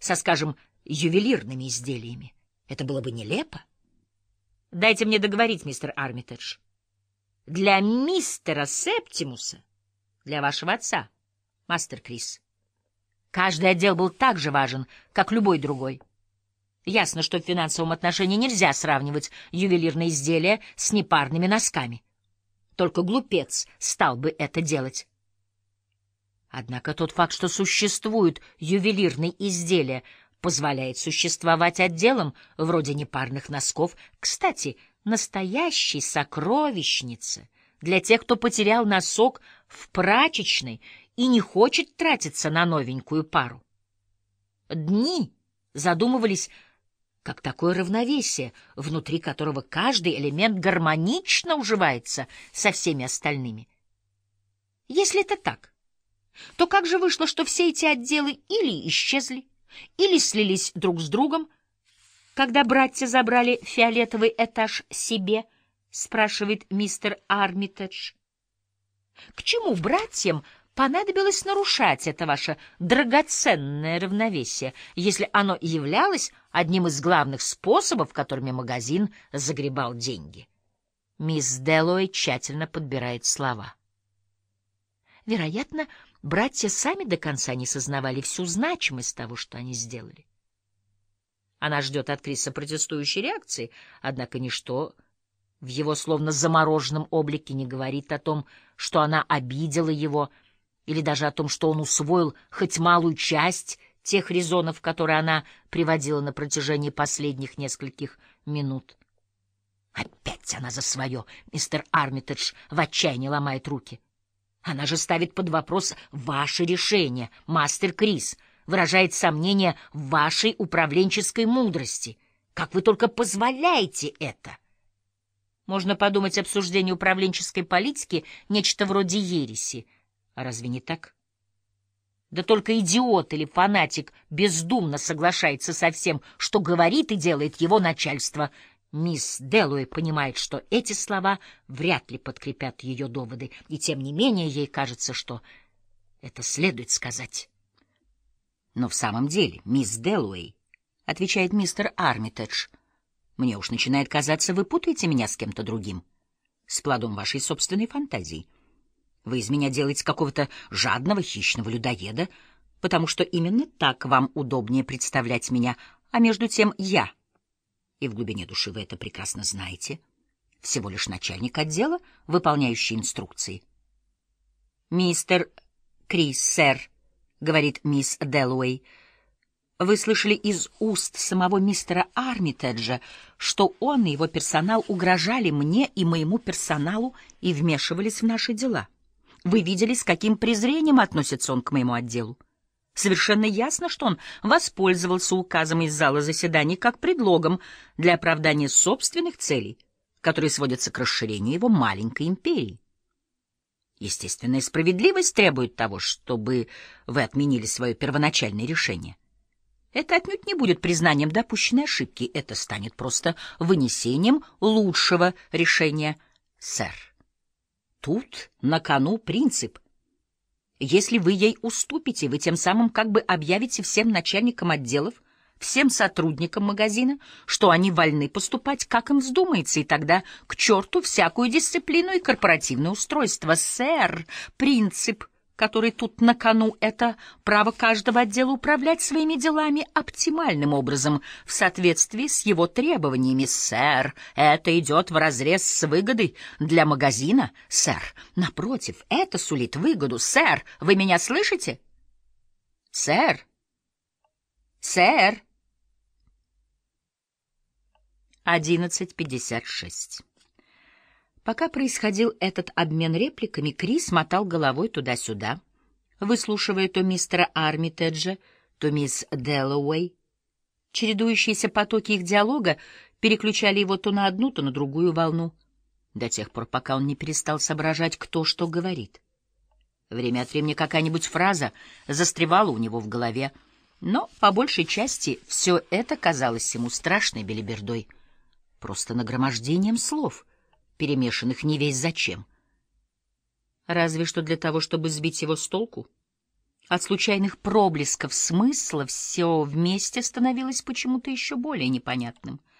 со, скажем, ювелирными изделиями. Это было бы нелепо. Дайте мне договорить, мистер Армитедж. Для мистера Септимуса, для вашего отца, мастер Крис, каждый отдел был так же важен, как любой другой. Ясно, что в финансовом отношении нельзя сравнивать ювелирные изделия с непарными носками. Только глупец стал бы это делать. Однако тот факт, что существуют ювелирные изделия, позволяет существовать отделам вроде непарных носков. Кстати, настоящей сокровищнице для тех, кто потерял носок в прачечной и не хочет тратиться на новенькую пару. Дни задумывались как такое равновесие, внутри которого каждый элемент гармонично уживается со всеми остальными. Если это так, то как же вышло, что все эти отделы или исчезли, или слились друг с другом, когда братья забрали фиолетовый этаж себе, спрашивает мистер Армитедж. К чему братьям понадобилось нарушать это ваше драгоценное равновесие, если оно являлось одним из главных способов, которыми магазин загребал деньги? Мисс Дэллоуэй тщательно подбирает слова. Вероятно, братья сами до конца не сознавали всю значимость того, что они сделали. Она ждет от Криса протестующей реакции, однако ничто в его словно замороженном облике не говорит о том, что она обидела его, или даже о том, что он усвоил хоть малую часть тех резонов, которые она приводила на протяжении последних нескольких минут. Опять она за свое, мистер Армитедж в отчаянии ломает руки. Она же ставит под вопрос ваше решение, мастер Крис, выражает сомнение в вашей управленческой мудрости. Как вы только позволяете это? Можно подумать, обсуждение управленческой политики — нечто вроде ереси. А разве не так? Да только идиот или фанатик бездумно соглашается со всем, что говорит и делает его начальство. Мисс Дэллоуэй понимает, что эти слова вряд ли подкрепят ее доводы, и тем не менее ей кажется, что это следует сказать. Но в самом деле, мисс Дэллоуэй, — отвечает мистер Армитедж, — мне уж начинает казаться, вы путаете меня с кем-то другим, с плодом вашей собственной фантазии. Вы из меня делаете какого-то жадного, хищного людоеда, потому что именно так вам удобнее представлять меня, а между тем я, и в глубине души вы это прекрасно знаете, всего лишь начальник отдела, выполняющий инструкции. «Мистер Крис, сэр», — говорит мисс Дэллоуэй, — «вы слышали из уст самого мистера Армитеджа, что он и его персонал угрожали мне и моему персоналу и вмешивались в наши дела. Вы видели, с каким презрением относится он к моему отделу. Совершенно ясно, что он воспользовался указом из зала заседаний как предлогом для оправдания собственных целей, которые сводятся к расширению его маленькой империи. Естественная справедливость требует того, чтобы вы отменили свое первоначальное решение. Это отнюдь не будет признанием допущенной ошибки, это станет просто вынесением лучшего решения, сэр. Тут на кону принцип. Если вы ей уступите, вы тем самым как бы объявите всем начальникам отделов, всем сотрудникам магазина, что они вольны поступать, как им вздумается, и тогда к черту всякую дисциплину и корпоративное устройство. Сэр, принцип, который тут на кону, — это право каждого отдела управлять своими делами оптимальным образом в соответствии с его требованиями. Сэр, это идет вразрез с выгодой для магазина. Сэр, напротив, это сулит выгоду. Сэр, вы меня слышите? Сэр, сэр. 11:56. Пока происходил этот обмен репликами, Крис мотал головой туда-сюда, выслушивая то мистера Армитеджа, то мисс Дэллоуэй. Чередующиеся потоки их диалога переключали его то на одну, то на другую волну, до тех пор, пока он не перестал соображать, кто что говорит. Время от времени какая-нибудь фраза застревала у него в голове, но, по большей части, все это казалось ему страшной белибердой, просто нагромождением слов, перемешанных не весь зачем. Разве что для того, чтобы сбить его с толку. От случайных проблесков смысла все вместе становилось почему-то еще более непонятным.